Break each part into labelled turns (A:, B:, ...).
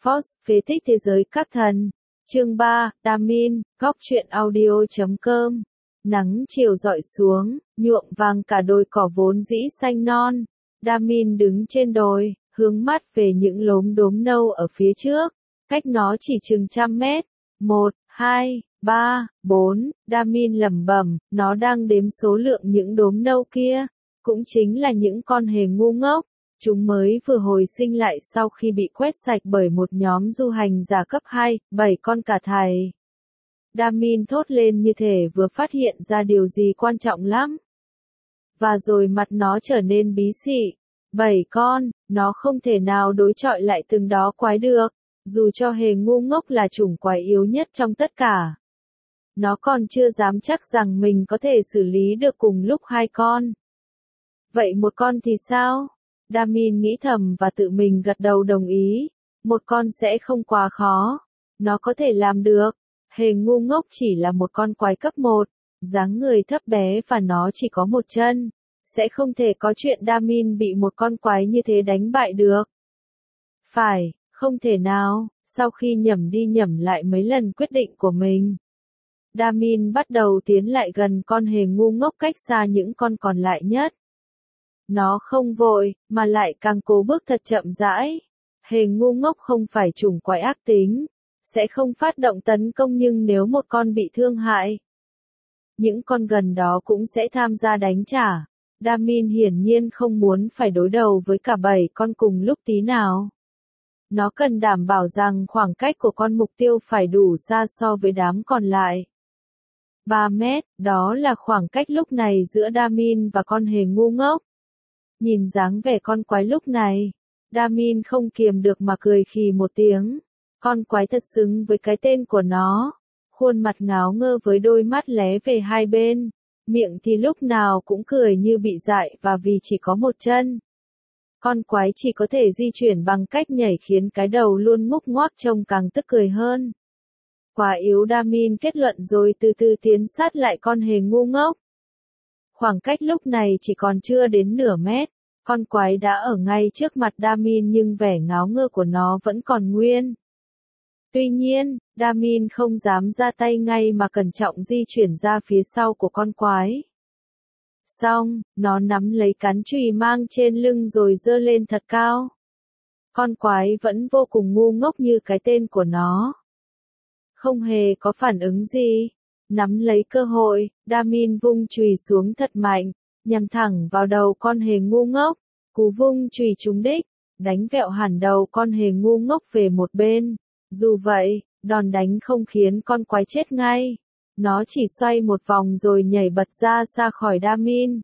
A: Force, phế tích thế giới các thần. Chương 3, Damin, góc truyện audio.com. Nắng chiều rọi xuống, nhuộm vàng cả đồi cỏ vốn dĩ xanh non. Damin đứng trên đồi, hướng mắt về những lốm đốm nâu ở phía trước, cách nó chỉ chừng 100 mét. 1, 2, 3, 4, Damin lẩm bẩm, nó đang đếm số lượng những đốm nâu kia, cũng chính là những con hề ngu ngốc. Chúng mới vừa hồi sinh lại sau khi bị quét sạch bởi một nhóm du hành giả cấp 2, 7 con cả thầy. Damin thốt lên như thể vừa phát hiện ra điều gì quan trọng lắm. Và rồi mặt nó trở nên bí xị. 7 con, nó không thể nào đối chọi lại từng đó quái được, dù cho hề ngu ngốc là chủng quái yếu nhất trong tất cả. Nó còn chưa dám chắc rằng mình có thể xử lý được cùng lúc 2 con. Vậy một con thì sao? Damin nghĩ thầm và tự mình gật đầu đồng ý. Một con sẽ không quá khó. Nó có thể làm được. Hề ngu ngốc chỉ là một con quái cấp 1, dáng người thấp bé và nó chỉ có một chân. Sẽ không thể có chuyện Damin bị một con quái như thế đánh bại được. Phải, không thể nào. Sau khi nhẩm đi nhẩm lại mấy lần quyết định của mình, Damin bắt đầu tiến lại gần con hề ngu ngốc cách xa những con còn lại nhất. Nó không vội, mà lại càng cố bước thật chậm rãi. Hề ngu ngốc không phải chủng quái ác tính, sẽ không phát động tấn công, nhưng nếu một con bị thương hại, những con gần đó cũng sẽ tham gia đánh trả. Damin hiển nhiên không muốn phải đối đầu với cả 7 con cùng lúc tí nào. Nó cần đảm bảo rằng khoảng cách của con mục tiêu phải đủ xa so với đám còn lại. 3 mét, đó là khoảng cách lúc này giữa Damin và con hề ngu ngốc. Nhìn dáng vẻ con quái lúc này, Damin không kiềm được mà cười khì một tiếng. Con quái thật xứng với cái tên của nó. Khuôn mặt ngáo ngơ với đôi mắt lé về hai bên. Miệng thì lúc nào cũng cười như bị dại và vì chỉ có một chân. Con quái chỉ có thể di chuyển bằng cách nhảy khiến cái đầu luôn ngúc ngoác trông càng tức cười hơn. Quá yếu, Damin kết luận rồi từ từ tiến sát lại con hề ngu ngốc. Khoảng cách lúc này chỉ còn chưa đến nửa mét. Con quái đã ở ngay trước mặt Damin nhưng vẻ ngáo ngơ của nó vẫn còn nguyên. Tuy nhiên, Damin không dám ra tay ngay mà cẩn trọng di chuyển ra phía sau của con quái. Xong, nó nắm lấy cán chùy mang trên lưng rồi giơ lên thật cao. Con quái vẫn vô cùng ngu ngốc như cái tên của nó. Không hề có phản ứng gì. Nắm lấy cơ hội, Damin vung chùy xuống thật mạnh, nhằm thẳng vào đầu con hề ngu ngốc. Cú vung chùy trúng đích, đánh vẹo hẳn đầu con hề ngu ngốc về một bên. Dù vậy, đòn đánh không khiến con quái chết ngay. Nó chỉ xoay một vòng rồi nhảy bật ra xa khỏi Damin.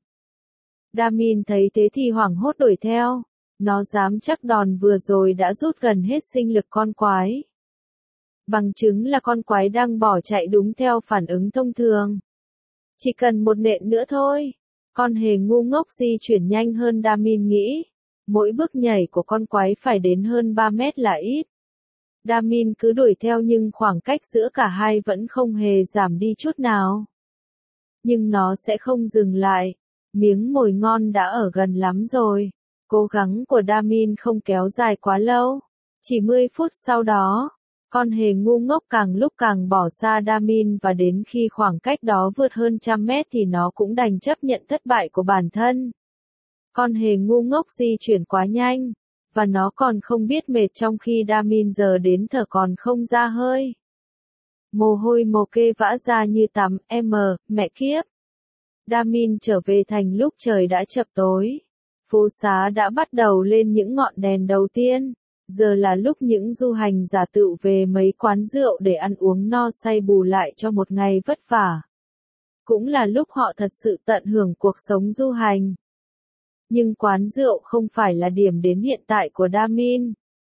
A: Damin thấy thế thì hoảng hốt đuổi theo. Nó dám chắc đòn vừa rồi đã rút gần hết sinh lực con quái. Bằng chứng là con quái đang bỏ chạy đúng theo phản ứng thông thường. Chỉ cần một nện nữa thôi. Con hề ngu ngốc di chuyển nhanh hơn Damin nghĩ. Mỗi bước nhảy của con quái phải đến hơn 3 mét là ít. Damin cứ đuổi theo nhưng khoảng cách giữa cả hai vẫn không hề giảm đi chút nào. Nhưng nó sẽ không dừng lại. Miếng mồi ngon đã ở gần lắm rồi. Cố gắng của Damin không kéo dài quá lâu. Chỉ 10 phút sau đó, con hề ngu ngốc càng lúc càng bỏ xa Damin và đến khi khoảng cách đó vượt hơn 100 mét thì nó cũng đành chấp nhận thất bại của bản thân. Con hề ngu ngốc di chuyển quá nhanh, và nó còn không biết mệt trong khi Damin giờ đến thở còn không ra hơi. Mồ hôi mồ kê vã ra như tắm, mẹ kiếp. Damin trở về thành lúc trời đã chập tối. Phố xá đã bắt đầu lên những ngọn đèn đầu tiên. Giờ là lúc những du hành giả tựu về mấy quán rượu để ăn uống no say bù lại cho một ngày vất vả. Cũng là lúc họ thật sự tận hưởng cuộc sống du hành. Nhưng quán rượu không phải là điểm đến hiện tại của Damin.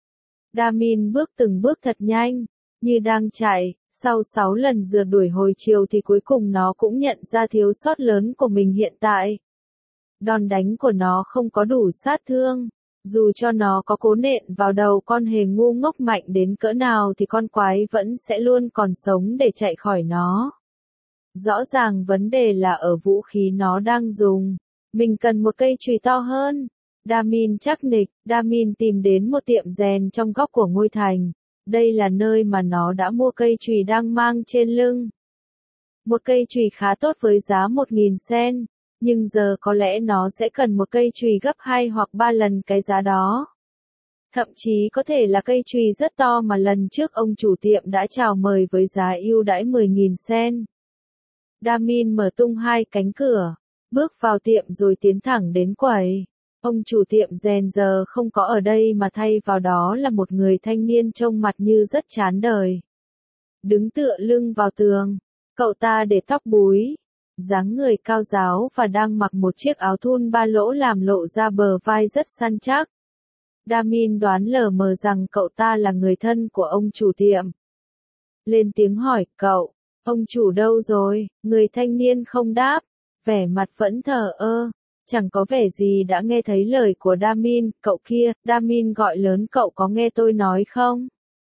A: Damin bước từng bước thật nhanh, như đang chạy. Sau 6 lần rượt đuổi hồi chiều thì cuối cùng nó cũng nhận ra thiếu sót lớn của mình hiện tại. Đòn đánh của nó không có đủ sát thương. Dù cho nó có cố nện vào đầu con hề ngu ngốc mạnh đến cỡ nào thì con quái vẫn sẽ luôn còn sống để chạy khỏi nó. Rõ ràng vấn đề là ở vũ khí nó đang dùng. Mình cần một cây chùy to hơn. Damin chắc nịch, Damin tìm đến một tiệm rèn trong góc của ngôi thành. Đây là nơi mà nó đã mua cây chùy đang mang trên lưng. Một cây chùy khá tốt với giá 1.000 sen, nhưng giờ có lẽ nó sẽ cần một cây chùy gấp 2 hoặc 3 lần cái giá đó. Thậm chí có thể là cây chùy rất to mà lần trước ông chủ tiệm đã chào mời với giá ưu đãi 10.000 sen. Damin mở tung hai cánh cửa, bước vào tiệm rồi tiến thẳng đến quầy. Ông chủ tiệm rèn giờ không có ở đây mà thay vào đó là một người thanh niên trông mặt như rất chán đời. Đứng tựa lưng vào tường, cậu ta để tóc búi, dáng người cao ráo và đang mặc một chiếc áo thun ba lỗ làm lộ ra bờ vai rất săn chắc. Damin đoán lờ mờ rằng cậu ta là người thân của ông chủ tiệm. Lên tiếng hỏi, cậu, ông chủ đâu rồi? Người thanh niên không đáp, vẻ mặt vẫn thờ ơ, chẳng có vẻ gì đã nghe thấy lời của Damin. Cậu kia, Damin gọi lớn, cậu có nghe tôi nói không?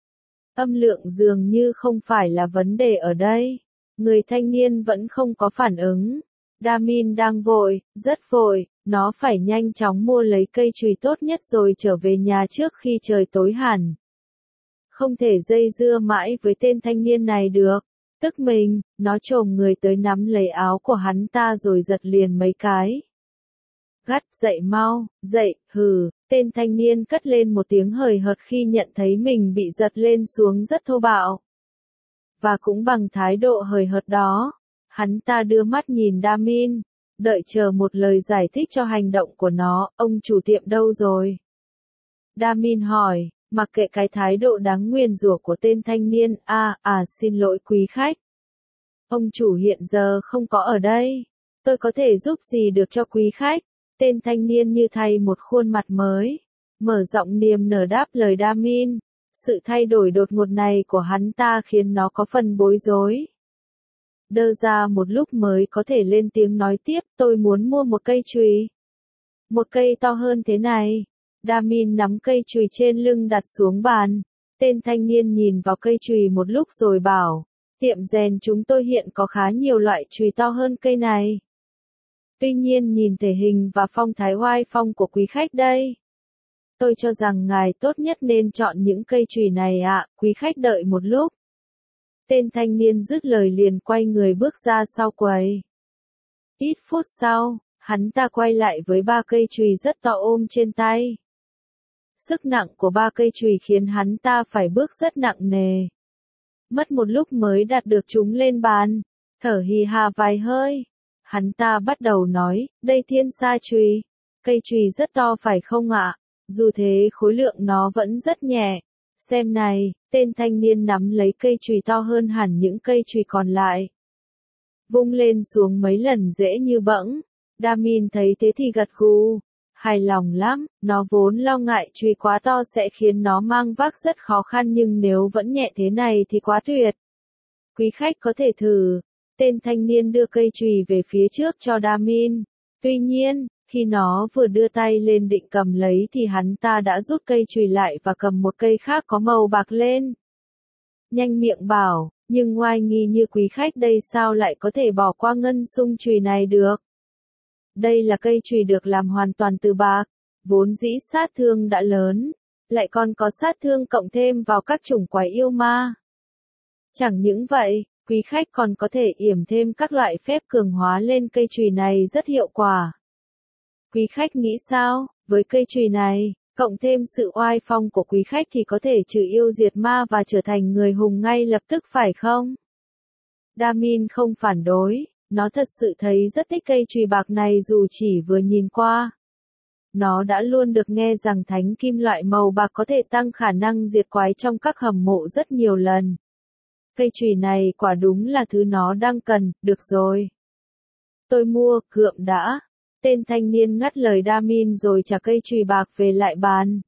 A: Âm lượng dường như không phải là vấn đề ở đây. Người thanh niên vẫn không có phản ứng. Damin đang vội, rất vội, nó phải nhanh chóng mua lấy cây chùy tốt nhất rồi trở về nhà trước khi trời tối hẳn. Không thể dây dưa mãi với tên thanh niên này được. Tức mình, nó chồm người tới nắm lấy áo của hắn ta rồi giật liền mấy cái. Gắt, dậy mau, dậy, hừ, tên thanh niên cất lên một tiếng hời hợt khi nhận thấy mình bị giật lên xuống rất thô bạo. Và cũng bằng thái độ hời hợt đó, hắn ta đưa mắt nhìn Damin, đợi chờ một lời giải thích cho hành động của nó. Ông chủ tiệm đâu rồi? Damin hỏi, mặc kệ cái thái độ đáng nguyền rủa của tên thanh niên. Xin lỗi quý khách. Ông chủ hiện giờ không có ở đây. Tôi có thể giúp gì được cho quý khách? Tên thanh niên như thay một khuôn mặt mới, mở giọng niềm nở đáp lời Damin. Sự thay đổi đột ngột này của hắn ta khiến nó có phần bối rối. Đơ ra một lúc mới có thể lên tiếng nói tiếp, tôi muốn mua một cây chùy. Một cây to hơn thế này. Damin nắm cây chùy trên lưng đặt xuống bàn. Tên thanh niên nhìn vào cây chùy một lúc rồi bảo, tiệm rèn chúng tôi hiện có khá nhiều loại chùy to hơn cây này. Tuy nhiên nhìn thể hình và phong thái oai phong của quý khách đây, tôi cho rằng ngài tốt nhất nên chọn những cây chùy này ạ. Quý khách đợi một lúc. Tên thanh niên dứt lời liền quay người bước ra sau quầy. Ít phút sau, hắn ta quay lại với ba cây chùy rất to ôm trên tay. Sức nặng của ba cây chùy khiến hắn ta phải bước rất nặng nề. Mất một lúc mới đặt được chúng lên bàn, thở hì hà vài hơi. Hắn ta bắt đầu nói, đây thiên sa chùy. Cây chùy rất to phải không ạ? Dù thế khối lượng nó vẫn rất nhẹ. Xem này, tên thanh niên nắm lấy cây chùy to hơn hẳn những cây chùy còn lại. Vung lên xuống mấy lần dễ như bẫng. Damin thấy thế thì gật gù. Hài lòng lắm, nó vốn lo ngại chùy quá to sẽ khiến nó mang vác rất khó khăn nhưng nếu vẫn nhẹ thế này thì quá tuyệt. Quý khách có thể thử. Tên thanh niên đưa cây chùy về phía trước cho Damin. Tuy nhiên, khi nó vừa đưa tay lên định cầm lấy thì hắn ta đã rút cây chùy lại và cầm một cây khác có màu bạc lên. Nhanh miệng bảo, nhưng oai nghi như quý khách đây sao lại có thể bỏ qua ngân xung chùy này được? Đây là cây chùy được làm hoàn toàn từ bạc, vốn dĩ sát thương đã lớn, lại còn có sát thương cộng thêm vào các chủng quái yêu ma. Chẳng những vậy, quý khách còn có thể yểm thêm các loại phép cường hóa lên cây chùy này rất hiệu quả. Quý khách nghĩ sao, với cây chùy này, cộng thêm sự oai phong của quý khách thì có thể trừ yêu diệt ma và trở thành người hùng ngay lập tức phải không? Damin không phản đối, nó thật sự thấy rất thích cây chùy bạc này dù chỉ vừa nhìn qua. Nó đã luôn được nghe rằng thánh kim loại màu bạc có thể tăng khả năng diệt quái trong các hầm mộ rất nhiều lần. Cây chùy này quả đúng là thứ nó đang cần. Được rồi. Tôi mua, cượm đã. Tên thanh niên ngắt lời Damin rồi trả cây chùy bạc về lại bàn.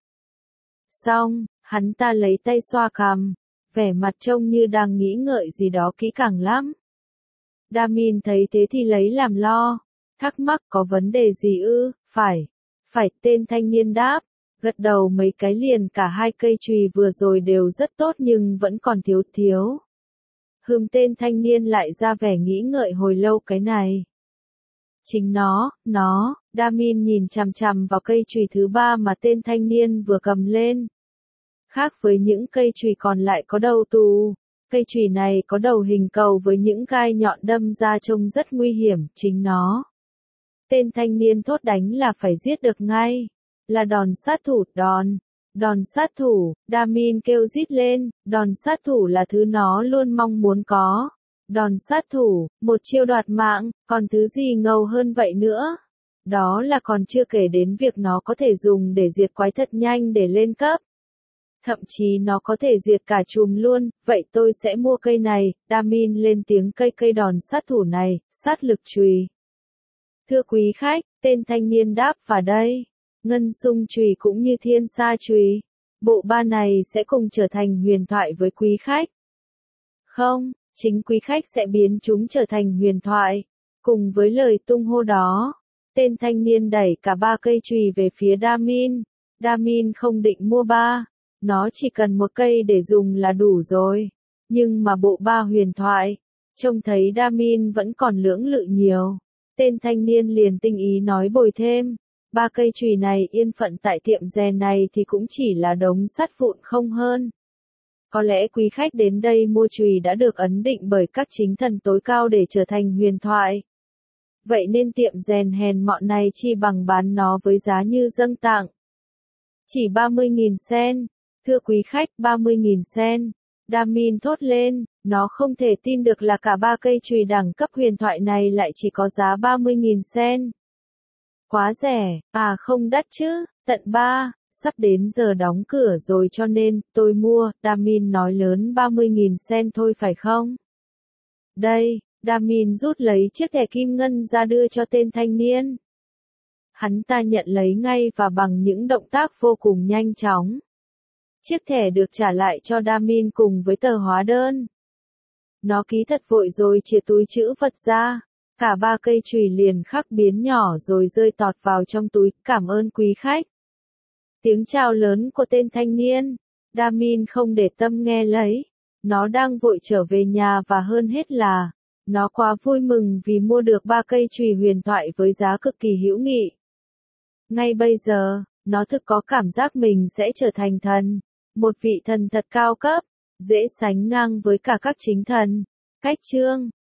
A: Xong, hắn ta lấy tay xoa cằm, vẻ mặt trông như đang nghĩ ngợi gì đó kỹ càng lắm. Damin thấy thế thì lấy làm lo, thắc mắc có vấn đề gì ư? Phải, tên thanh niên đáp, gật đầu mấy cái liền. Cả hai cây chùy vừa rồi đều rất tốt nhưng vẫn còn thiếu. Tên thanh niên lại ra vẻ nghĩ ngợi hồi lâu. Cái này Chính nó, Damin nhìn chằm chằm vào cây chùy thứ ba mà tên thanh niên vừa cầm lên. Khác với những cây chùy còn lại có đầu tù, cây chùy này có đầu hình cầu với những gai nhọn đâm ra trông rất nguy hiểm, chính nó. Tên thanh niên thốt đánh là phải giết được ngay, là đòn sát thủ, đòn sát thủ, Damin kêu rít lên, đòn sát thủ là thứ nó luôn mong muốn có. Đòn sát thủ, một chiêu đoạt mạng, còn thứ gì ngầu hơn vậy nữa? Đó là còn chưa kể đến việc nó có thể dùng để diệt quái thật nhanh để lên cấp. Thậm chí nó có thể diệt cả chùm luôn, vậy tôi sẽ mua cây này, Damin lên tiếng cây đòn sát thủ này, sát lực chùy. Thưa quý khách, tên thanh niên đáp và đây, ngân sung chùy cũng như thiên sa chùy. Bộ ba này sẽ cùng trở thành huyền thoại với quý khách. Không, chính quý khách sẽ biến chúng trở thành huyền thoại. Cùng với lời tung hô đó, tên thanh niên đẩy cả ba cây chùy về phía Damin. Damin không định mua ba, nó chỉ cần một cây để dùng là đủ rồi. Nhưng mà bộ ba huyền thoại, trông thấy Damin vẫn còn lưỡng lự nhiều. Tên thanh niên liền tinh ý nói bồi thêm, ba cây chùy này yên phận tại tiệm rèn này thì cũng chỉ là đống sắt vụn không hơn. Có lẽ quý khách đến đây mua chùy đã được ấn định bởi các chính thần tối cao để trở thành huyền thoại. Vậy nên tiệm rèn hèn mọn này chi bằng bán nó với giá như dâng tặng. Chỉ 30.000 sen. Thưa quý khách, 30.000 sen. Damin thốt lên, nó không thể tin được là cả ba cây chùy đẳng cấp huyền thoại này lại chỉ có giá 30.000 sen. Quá rẻ, à không đắt chứ, tận 3, sắp đến giờ đóng cửa rồi cho nên, tôi mua, Damin nói lớn 30.000 sen thôi phải không? Đây, Damin rút lấy chiếc thẻ kim ngân ra đưa cho tên thanh niên. Hắn ta nhận lấy ngay và bằng những động tác vô cùng nhanh chóng. Chiếc thẻ được trả lại cho Damin cùng với tờ hóa đơn. Nó ký thật vội rồi chìa túi trữ vật ra. Cả ba cây chùy liền khắc biến nhỏ rồi rơi tọt vào trong túi, cảm ơn quý khách. Tiếng chào lớn của tên thanh niên. Damin không để tâm nghe lấy. Nó đang vội trở về nhà và hơn hết là, nó quá vui mừng vì mua được ba cây chùy huyền thoại với giá cực kỳ hữu nghị. Ngay bây giờ, nó thực có cảm giác mình sẽ trở thành thần. Một vị thần thật cao cấp, dễ sánh ngang với cả các chính thần. Cách chương